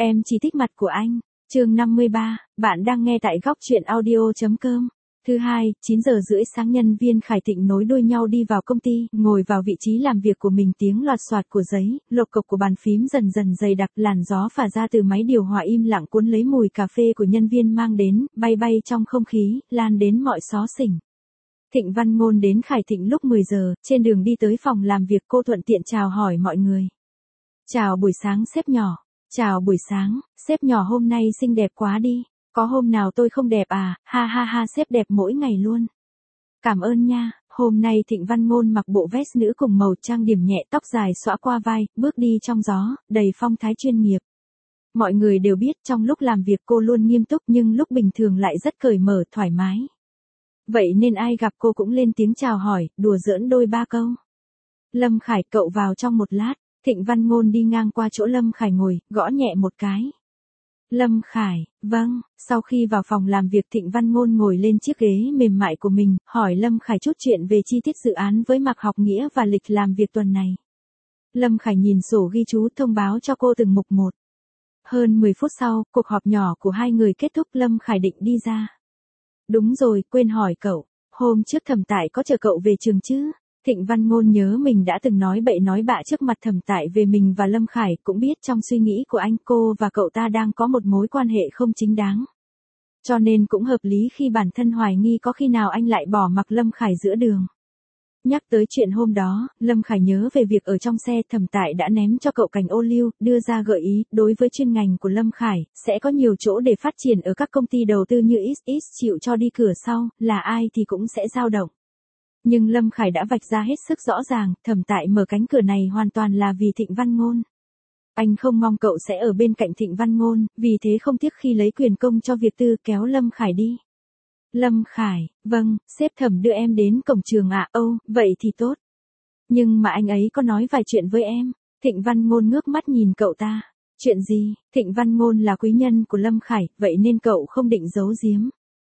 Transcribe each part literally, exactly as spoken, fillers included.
Em chỉ thích mặt của anh. Chương năm mươi ba, bạn đang nghe tại góc truyện audio chấm com. Thứ hai, chín giờ rưỡi sáng nhân viên Khải Thịnh nối đuôi nhau đi vào công ty, ngồi vào vị trí làm việc của mình, tiếng loạt soạt của giấy, lộc cộc của bàn phím dần dần dày đặc, làn gió phả ra từ máy điều hòa im lặng cuốn lấy mùi cà phê của nhân viên mang đến, bay bay trong không khí, lan đến mọi xó xỉnh. Thịnh Văn Ngôn đến Khải Thịnh lúc mười giờ, trên đường đi tới phòng làm việc cô thuận tiện chào hỏi mọi người. Chào buổi sáng sếp nhỏ. Chào buổi sáng, sếp nhỏ hôm nay xinh đẹp quá đi. Có hôm nào tôi không đẹp à, ha ha ha, sếp đẹp mỗi ngày luôn. Cảm ơn nha. Hôm nay Thịnh Văn Ngôn mặc bộ vest nữ cùng màu trang điểm nhẹ, tóc dài xõa qua vai, bước đi trong gió, đầy phong thái chuyên nghiệp. Mọi người đều biết trong lúc làm việc cô luôn nghiêm túc nhưng lúc bình thường lại rất cởi mở, thoải mái. Vậy nên ai gặp cô cũng lên tiếng chào hỏi, đùa giỡn đôi ba câu. Lâm Khải, cậu vào trong một lát. Thịnh Văn Ngôn đi ngang qua chỗ Lâm Khải ngồi, gõ nhẹ một cái. Lâm Khải, vâng. Sau khi vào phòng làm việc, Thịnh Văn Ngôn ngồi lên chiếc ghế mềm mại của mình, hỏi Lâm Khải chút chuyện về chi tiết dự án với Mạc Học Nghĩa và lịch làm việc tuần này. Lâm Khải nhìn sổ ghi chú thông báo cho cô từng mục một. Hơn mười phút sau, cuộc họp nhỏ của hai người kết thúc, Lâm Khải định đi ra. Đúng rồi, quên hỏi cậu, hôm trước Thẩm Tại có chờ cậu về trường chứ? Thịnh Văn Ngôn nhớ mình đã từng nói bậy nói bạ trước mặt Thẩm Tại về mình và Lâm Khải, cũng biết trong suy nghĩ của anh cô và cậu ta đang có một mối quan hệ không chính đáng. Cho nên cũng hợp lý khi bản thân hoài nghi có khi nào anh lại bỏ mặc Lâm Khải giữa đường. Nhắc tới chuyện hôm đó, Lâm Khải nhớ về việc ở trong xe Thẩm Tại đã ném cho cậu cành ô liu, đưa ra gợi ý, đối với chuyên ngành của Lâm Khải, sẽ có nhiều chỗ để phát triển ở các công ty đầu tư như ích ích chịu cho đi cửa sau, là ai thì cũng sẽ dao động. Nhưng Lâm Khải đã vạch ra hết sức rõ ràng, Thẩm Tại mở cánh cửa này hoàn toàn là vì Thịnh Văn Ngôn. Anh không mong cậu sẽ ở bên cạnh Thịnh Văn Ngôn, vì thế không tiếc khi lấy quyền công cho việc tư kéo Lâm Khải đi. Lâm Khải, vâng, sếp Thẩm đưa em đến cổng trường ạ. Âu, vậy thì tốt. Nhưng mà anh ấy có nói vài chuyện với em. Thịnh Văn Ngôn ngước mắt nhìn cậu ta. Chuyện gì? Thịnh Văn Ngôn là quý nhân của Lâm Khải, vậy nên cậu không định giấu giếm.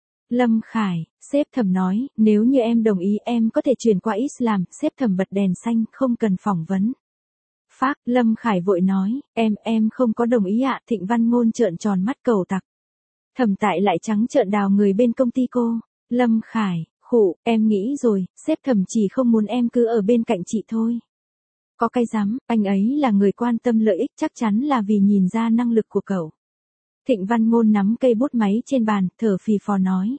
Lâm Khải, sếp Thẩm nói, nếu như em đồng ý em có thể chuyển qua Islam. Sếp Thẩm bật đèn xanh, không cần phỏng vấn. Phác, Lâm Khải vội nói, em, em không có đồng ý ạ. Thịnh Văn Ngôn trợn tròn mắt cầu tặc. Thẩm Tại lại trắng trợn đào người bên công ty cô. Lâm Khải, khụ, em nghĩ rồi, sếp Thẩm chỉ không muốn em cứ ở bên cạnh chị thôi. Có cái dám, anh ấy là người quan tâm lợi ích, chắc chắn là vì nhìn ra năng lực của cậu. Thịnh Văn Ngôn nắm cây bút máy trên bàn, thở phì phò nói.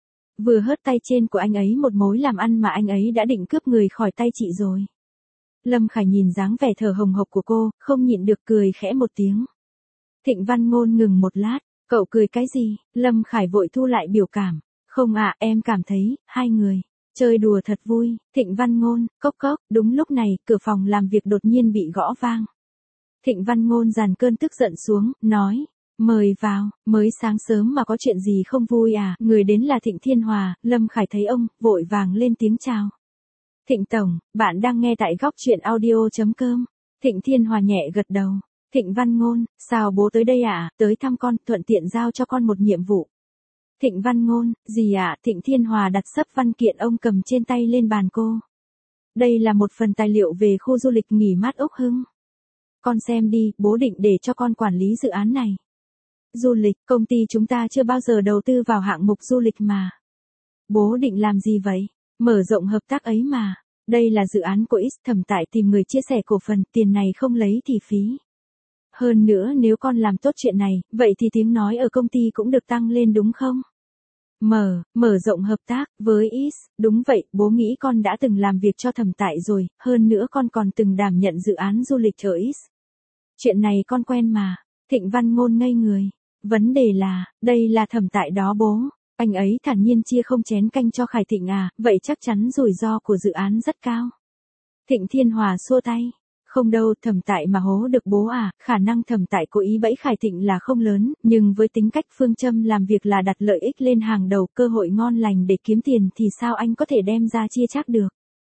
Vừa hớt tay trên của anh ấy một mối làm ăn mà anh ấy đã định cướp người khỏi tay chị rồi. Lâm Khải nhìn dáng vẻ thở hồng hộc của cô, không nhịn được cười khẽ một tiếng. Thịnh Văn Ngôn ngừng một lát, cậu cười cái gì? Lâm Khải vội thu lại biểu cảm. Không ạ, em cảm thấy, hai người, chơi đùa thật vui. Thịnh Văn Ngôn, cốc cốc, đúng lúc này, cửa phòng làm việc đột nhiên bị gõ vang. Thịnh Văn Ngôn dàn cơn tức giận xuống, nói. Mời vào, mới sáng sớm mà có chuyện gì không vui à? Người đến là Thịnh Thiên Hòa. Lâm Khải thấy ông, vội vàng lên tiếng chào. Thịnh Tổng, bạn đang nghe tại góc truyện audio chấm com. Thịnh Thiên Hòa nhẹ gật đầu. Thịnh Văn Ngôn, sao bố tới đây ạ? À? Tới thăm con, thuận tiện giao cho con một nhiệm vụ. Thịnh Văn Ngôn, gì ạ? À? Thịnh Thiên Hòa đặt sấp văn kiện ông cầm trên tay lên bàn cô. Đây là một phần tài liệu về khu du lịch nghỉ mát Úc Hưng. Con xem đi, bố định để cho con quản lý dự án này. Du lịch, công ty chúng ta chưa bao giờ đầu tư vào hạng mục du lịch mà. Bố định làm gì vậy? Mở rộng hợp tác ấy mà. Đây là dự án của X. Thẩm Tại tìm người chia sẻ cổ phần, tiền này không lấy thì phí. Hơn nữa nếu con làm tốt chuyện này, vậy thì tiếng nói ở công ty cũng được tăng lên đúng không? Mở, mở rộng hợp tác với X. Đúng vậy, bố nghĩ con đã từng làm việc cho Thẩm Tại rồi, hơn nữa con còn từng đảm nhận dự án du lịch ở X. Chuyện này con quen mà. Thịnh Văn Ngôn ngây người. Vấn đề là, đây là Thẩm Tại đó bố. Anh ấy thản nhiên chia không chén canh cho Khải Thịnh à, vậy chắc chắn rủi ro của dự án rất cao. Thịnh Thiên Hòa xua tay. Không đâu, Thẩm Tại mà hố được bố à, khả năng Thẩm Tại cố ý bẫy Khải Thịnh là không lớn, nhưng với tính cách phương châm làm việc là đặt lợi ích lên hàng đầu, cơ hội ngon lành để kiếm tiền thì sao anh có thể đem ra chia chác được.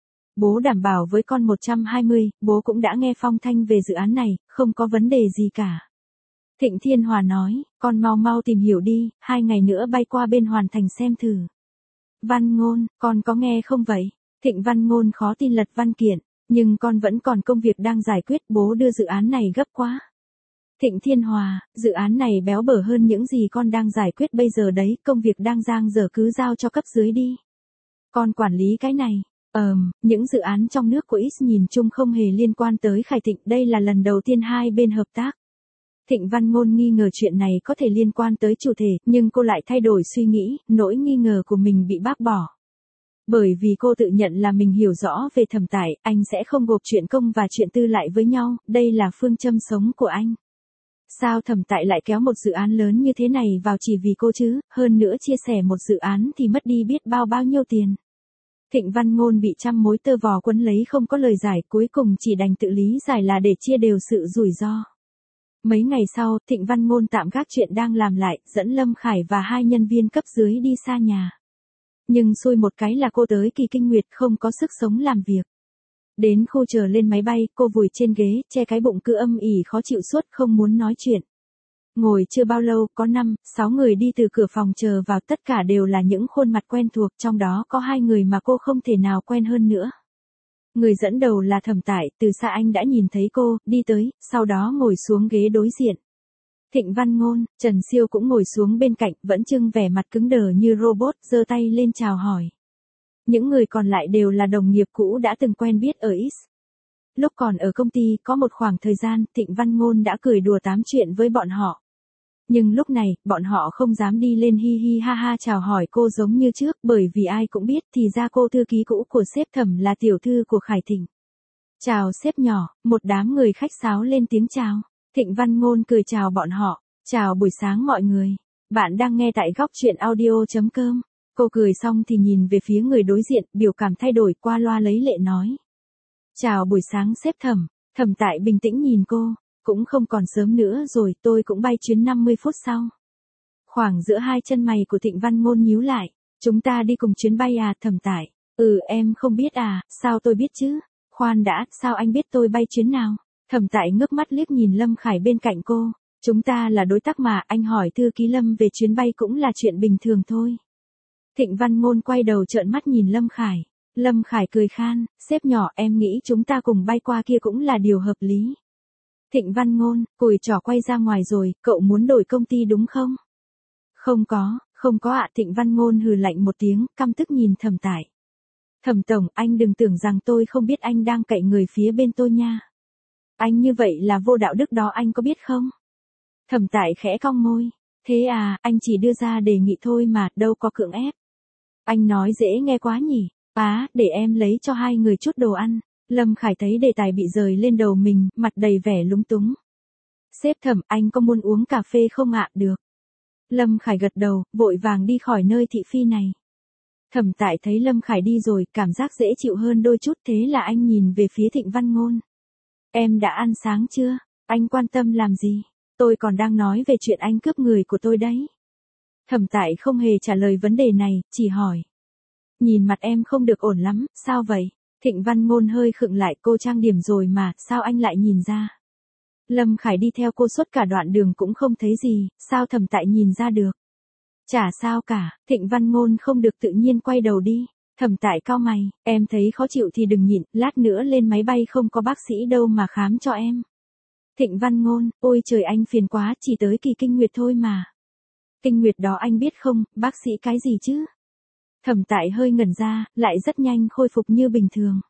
Bố đảm bảo với con một trăm hai mươi, bố cũng đã nghe phong thanh về dự án này, không có vấn đề gì cả. Thịnh Thiên Hòa nói, con mau mau tìm hiểu đi, hai ngày nữa bay qua bên Hoàn Thành xem thử. Văn Ngôn, con có nghe không vậy? Thịnh Văn Ngôn khó tin lật văn kiện, nhưng con vẫn còn công việc đang giải quyết, bố đưa dự án này gấp quá. Thịnh Thiên Hòa, dự án này béo bở hơn những gì con đang giải quyết bây giờ đấy, công việc đang dang dở cứ giao cho cấp dưới đi. Con quản lý cái này. Ờm, những dự án trong nước của X nhìn chung không hề liên quan tới Khải Thịnh, đây là lần đầu tiên hai bên hợp tác. Thịnh Văn Ngôn nghi ngờ chuyện này có thể liên quan tới chủ thể, nhưng cô lại thay đổi suy nghĩ, nỗi nghi ngờ của mình bị bác bỏ. Bởi vì cô tự nhận là mình hiểu rõ về Thẩm Tại, anh sẽ không gộp chuyện công và chuyện tư lại với nhau, đây là phương châm sống của anh. Sao Thẩm Tại lại kéo một dự án lớn như thế này vào chỉ vì cô chứ, hơn nữa chia sẻ một dự án thì mất đi biết bao bao nhiêu tiền. Thịnh Văn Ngôn bị trăm mối tơ vò quấn lấy không có lời giải, cuối cùng chỉ đành tự lý giải là để chia đều sự rủi ro. Mấy ngày sau, Thịnh Văn Ngôn tạm gác chuyện đang làm lại, dẫn Lâm Khải và hai nhân viên cấp dưới đi xa nhà. Nhưng xui một cái là cô tới Kỳ Kinh Nguyệt không có sức sống làm việc. Đến khu chờ lên máy bay, cô vùi trên ghế, che cái bụng cứ âm ỉ khó chịu suốt không muốn nói chuyện. Ngồi chưa bao lâu, có năm, sáu người đi từ cửa phòng chờ vào, tất cả đều là những khuôn mặt quen thuộc, trong đó có hai người mà cô không thể nào quen hơn nữa. Người dẫn đầu là Thẩm Tại, từ xa anh đã nhìn thấy cô, đi tới, sau đó ngồi xuống ghế đối diện. Thịnh Văn Ngôn, Trần Siêu cũng ngồi xuống bên cạnh, vẫn trưng vẻ mặt cứng đờ như robot, giơ tay lên chào hỏi. Những người còn lại đều là đồng nghiệp cũ đã từng quen biết ở X. Lúc còn ở công ty, có một khoảng thời gian, Thịnh Văn Ngôn đã cười đùa tám chuyện với bọn họ. Nhưng lúc này, bọn họ không dám đi lên hi hi ha ha chào hỏi cô giống như trước, bởi vì ai cũng biết thì ra cô thư ký cũ của sếp Thẩm là tiểu thư của Khải Thịnh. Chào sếp nhỏ, một đám người khách sáo lên tiếng chào. Thịnh Văn Ngôn cười chào bọn họ. Chào buổi sáng mọi người. Bạn đang nghe tại góc truyện audio chấm com. Cô cười xong thì nhìn về phía người đối diện, biểu cảm thay đổi, qua loa lấy lệ nói. Chào buổi sáng sếp Thẩm. Thẩm Tại bình tĩnh nhìn cô. Cũng không còn sớm nữa rồi, tôi cũng bay chuyến năm mươi phút sau. Khoảng giữa hai chân mày của Thịnh Văn Ngôn nhíu lại. Chúng ta đi cùng chuyến bay à, Thẩm Tại? Ừ, em không biết à, sao tôi biết chứ? Khoan đã, sao anh biết tôi bay chuyến nào? Thẩm Tại ngước mắt liếc nhìn Lâm Khải bên cạnh cô. Chúng ta là đối tác mà, anh hỏi thư ký Lâm về chuyến bay cũng là chuyện bình thường thôi. Thịnh Văn Ngôn quay đầu trợn mắt nhìn Lâm Khải. Lâm Khải cười khan, sếp nhỏ, em nghĩ chúng ta cùng bay qua kia cũng là điều hợp lý. Thịnh Văn Ngôn, cùi trỏ quay ra ngoài rồi, cậu muốn đổi công ty đúng không? Không có, không có ạ. Thịnh Văn Ngôn hừ lạnh một tiếng, căm tức nhìn Thẩm Tại. Thẩm tổng, anh đừng tưởng rằng tôi không biết anh đang cậy người phía bên tôi nha. Anh như vậy là vô đạo đức đó, anh có biết không? Thẩm Tại khẽ cong môi. Thế à, anh chỉ đưa ra đề nghị thôi mà, đâu có cưỡng ép. Anh nói dễ nghe quá nhỉ. Á, để em lấy cho hai người chút đồ ăn. Lâm Khải thấy đề tài bị rời lên đầu mình, mặt đầy vẻ lúng túng. Sếp Thẩm, anh có muốn uống cà phê không ạ? Được. Lâm Khải gật đầu, vội vàng đi khỏi nơi thị phi này. Thẩm Tại thấy Lâm Khải đi rồi, cảm giác dễ chịu hơn đôi chút, thế là anh nhìn về phía Thịnh Văn Ngôn. Em đã ăn sáng chưa? Anh quan tâm làm gì? Tôi còn đang nói về chuyện anh cướp người của tôi đấy. Thẩm Tại không hề trả lời vấn đề này, chỉ hỏi. Nhìn mặt em không được ổn lắm, sao vậy? Thịnh Văn Ngôn hơi khựng lại, cô trang điểm rồi mà, sao anh lại nhìn ra? Lâm Khải đi theo cô suốt cả đoạn đường cũng không thấy gì, sao Thẩm Tại nhìn ra được? Chả sao cả, Thịnh Văn Ngôn không được tự nhiên quay đầu đi. Thẩm Tại cau mày, em thấy khó chịu thì đừng nhịn, lát nữa lên máy bay không có bác sĩ đâu mà khám cho em. Thịnh Văn Ngôn, ôi trời anh phiền quá, chỉ tới Kỳ Kinh Nguyệt thôi mà. Kinh Nguyệt đó anh biết không, bác sĩ cái gì chứ? Thẩm Tại hơi ngẩn ra, lại rất nhanh khôi phục như bình thường.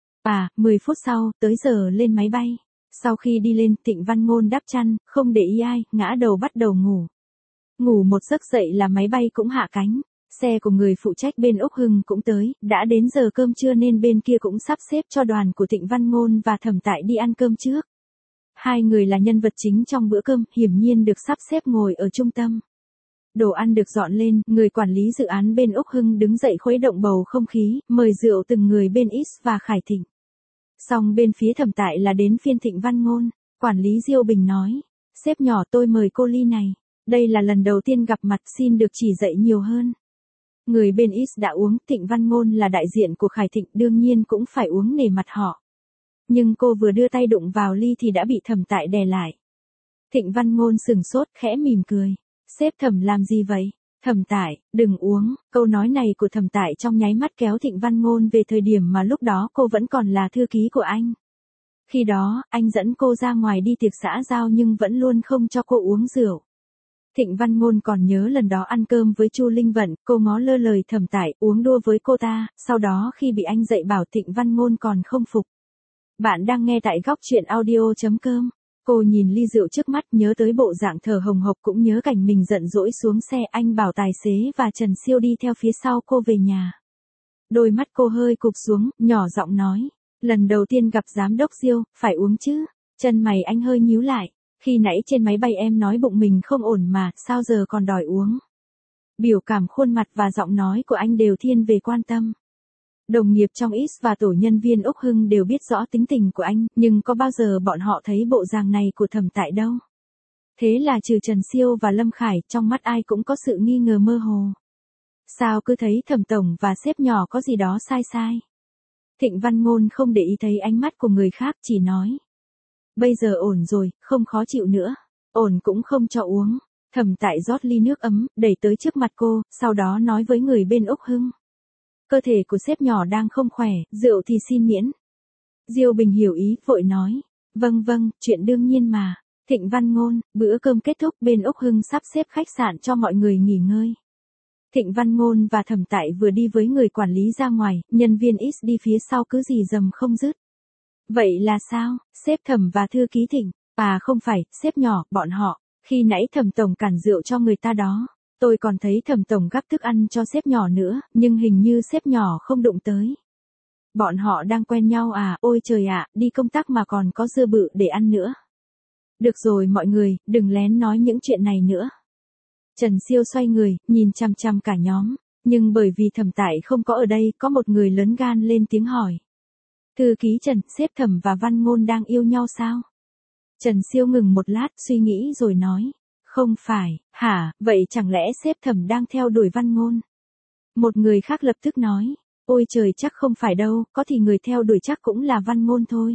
À, mười phút sau, tới giờ lên máy bay. Sau khi đi lên, Thịnh Văn Ngôn đắp chăn, không để ý ai, ngã đầu bắt đầu ngủ. Ngủ một giấc dậy là máy bay cũng hạ cánh. Xe của người phụ trách bên Úc Hưng cũng tới, đã đến giờ cơm trưa nên bên kia cũng sắp xếp cho đoàn của Thịnh Văn Ngôn và Thẩm Tại đi ăn cơm trước. Hai người là nhân vật chính trong bữa cơm, hiển nhiên được sắp xếp ngồi ở trung tâm. Đồ ăn được dọn lên, người quản lý dự án bên Úc Hưng đứng dậy khuấy động bầu không khí, mời rượu từng người bên X và Khải Thịnh. Xong bên phía Thẩm Tại là đến phiên Thịnh Văn Ngôn, quản lý Diêu Bình nói, sếp nhỏ tôi mời cô ly này, đây là lần đầu tiên gặp mặt xin được chỉ dạy nhiều hơn. Người bên X đã uống, Thịnh Văn Ngôn là đại diện của Khải Thịnh đương nhiên cũng phải uống nể mặt họ. Nhưng cô vừa đưa tay đụng vào ly thì đã bị Thẩm Tại đè lại. Thịnh Văn Ngôn sừng sốt, khẽ mỉm cười. Sếp Thẩm làm gì vậy? Thẩm Tại, đừng uống. Câu nói này của Thẩm Tại trong nháy mắt kéo Thịnh Văn Ngôn về thời điểm mà lúc đó cô vẫn còn là thư ký của anh. Khi đó, anh dẫn cô ra ngoài đi tiệc xã giao nhưng vẫn luôn không cho cô uống rượu. Thịnh Văn Ngôn còn nhớ lần đó ăn cơm với Chu Linh Vận, cô ngó lơ lời Thẩm Tại uống đua với cô ta, sau đó khi bị anh dạy bảo Thịnh Văn Ngôn còn không phục. Bạn đang nghe tại góc truyện audio.com. Cô nhìn ly rượu trước mắt nhớ tới bộ dạng thở hồng hộc cũng nhớ cảnh mình giận dỗi xuống xe anh bảo tài xế và Trần Siêu đi theo phía sau cô về nhà. Đôi mắt cô hơi cụp xuống, nhỏ giọng nói. Lần đầu tiên gặp giám đốc Diêu, phải uống chứ. Chân mày anh hơi nhíu lại. Khi nãy trên máy bay em nói bụng mình không ổn mà, sao giờ còn đòi uống. Biểu cảm khuôn mặt và giọng nói của anh đều thiên về quan tâm. Đồng nghiệp trong X và tổ nhân viên Úc Hưng đều biết rõ tính tình của anh, nhưng có bao giờ bọn họ thấy bộ dạng này của Thẩm Tại đâu. Thế là trừ Trần Siêu và Lâm Khải, trong mắt ai cũng có sự nghi ngờ mơ hồ. Sao cứ thấy Thẩm Tổng và sếp nhỏ có gì đó sai sai. Thịnh Văn Ngôn không để ý thấy ánh mắt của người khác, chỉ nói. Bây giờ ổn rồi, không khó chịu nữa. Ổn cũng không cho uống. Thẩm Tại rót ly nước ấm, đẩy tới trước mặt cô, sau đó nói với người bên Úc Hưng. Cơ thể của sếp nhỏ đang không khỏe, rượu thì xin miễn. Diêu Bình hiểu ý, vội nói. Vâng vâng, chuyện đương nhiên mà. Thịnh Văn Ngôn, bữa cơm kết thúc bên Úc Hưng sắp xếp khách sạn cho mọi người nghỉ ngơi. Thịnh Văn Ngôn và Thẩm Tại vừa đi với người quản lý ra ngoài, nhân viên X đi phía sau cứ gì dầm không dứt. Vậy là sao, sếp Thẩm và thư ký Thịnh, à không phải, sếp nhỏ, bọn họ, khi nãy Thẩm Tổng cản rượu cho người ta đó. Tôi còn thấy Thẩm Tổng gắp thức ăn cho sếp nhỏ nữa, nhưng hình như sếp nhỏ không đụng tới. Bọn họ đang quen nhau à, ôi trời ạ, đi công tác mà còn có dưa bự để ăn nữa. Được rồi mọi người, đừng lén nói những chuyện này nữa. Trần Siêu xoay người, nhìn chằm chằm cả nhóm, nhưng bởi vì Thẩm Tại không có ở đây, có một người lớn gan lên tiếng hỏi. Thư ký Trần, sếp Thẩm và Văn Ngôn đang yêu nhau sao? Trần Siêu ngừng một lát, suy nghĩ rồi nói. Không phải, hả, vậy chẳng lẽ sếp Thẩm đang theo đuổi Văn Ngôn? Một người khác lập tức nói. Ôi trời chắc không phải đâu, có thì người theo đuổi chắc cũng là Văn Ngôn thôi.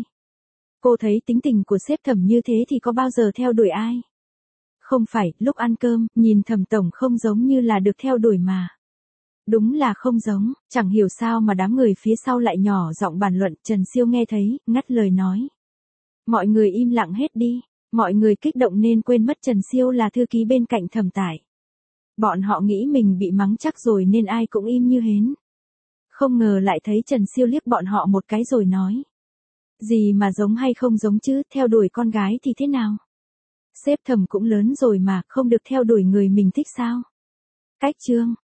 Cô thấy tính tình của sếp Thẩm như thế thì có bao giờ theo đuổi ai? Không phải, lúc ăn cơm, nhìn Thẩm Tổng không giống như là được theo đuổi mà. Đúng là không giống, chẳng hiểu sao mà đám người phía sau lại nhỏ giọng bàn luận, Trần Siêu nghe thấy, ngắt lời nói. Mọi người im lặng hết đi, mọi người kích động nên quên mất Trần Siêu là thư ký bên cạnh Thẩm Tại. Bọn họ nghĩ mình bị mắng chắc rồi nên ai cũng im như hến. Không ngờ lại thấy Trần Siêu liếc bọn họ một cái rồi nói. Gì mà giống hay không giống chứ, theo đuổi con gái thì thế nào? Sếp Thẩm cũng lớn rồi mà, không được theo đuổi người mình thích sao? Cách chương.